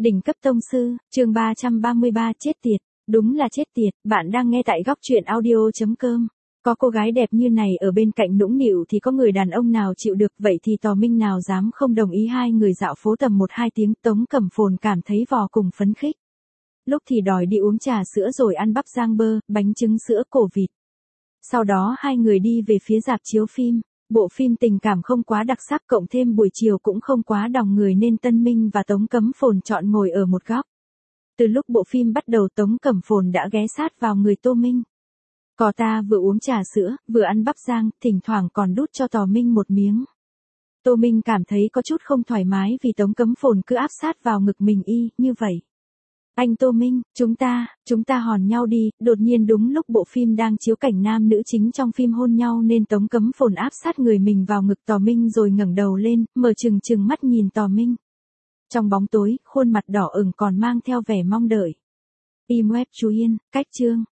Đỉnh cấp tông sư, chương 333 chết tiệt, đúng là chết tiệt, bạn đang nghe tại góc truyện audio.com. Có cô gái đẹp như này ở bên cạnh nũng nịu thì có người đàn ông nào chịu được, vậy thì Tò Minh nào dám không đồng ý. Hai người dạo phố tầm 1-2 tiếng, Tống Cẩm Phồn cảm thấy vô cùng phấn khích. Lúc thì đòi đi uống trà sữa rồi ăn bắp rang bơ, bánh trứng sữa, cổ vịt. Sau đó hai người đi về phía rạp chiếu phim. Bộ phim tình cảm không quá đặc sắc, cộng thêm buổi chiều cũng không quá đòng người nên Tân Minh và Tống Cẩm Phồn chọn ngồi ở một góc. Từ lúc bộ phim bắt đầu, Tống Cẩm Phồn đã ghé sát vào người Tô Minh. Cô ta vừa uống trà sữa, vừa ăn bắp rang, thỉnh thoảng còn đút cho Tò Minh một miếng. Tô Minh cảm thấy có chút không thoải mái vì Tống Cẩm Phồn cứ áp sát vào ngực mình như vậy. Anh Tô Minh, chúng ta hòn nhau đi. Đột nhiên đúng lúc bộ phim đang chiếu cảnh nam nữ chính trong phim hôn nhau nên Tống Cẩm Phồn áp sát người mình vào ngực Tò Minh rồi ngẩng đầu lên, mở trừng mắt nhìn Tò Minh. Trong bóng tối, khuôn mặt đỏ ửng còn mang theo vẻ mong đợi. Im web chú Yên, cách chương.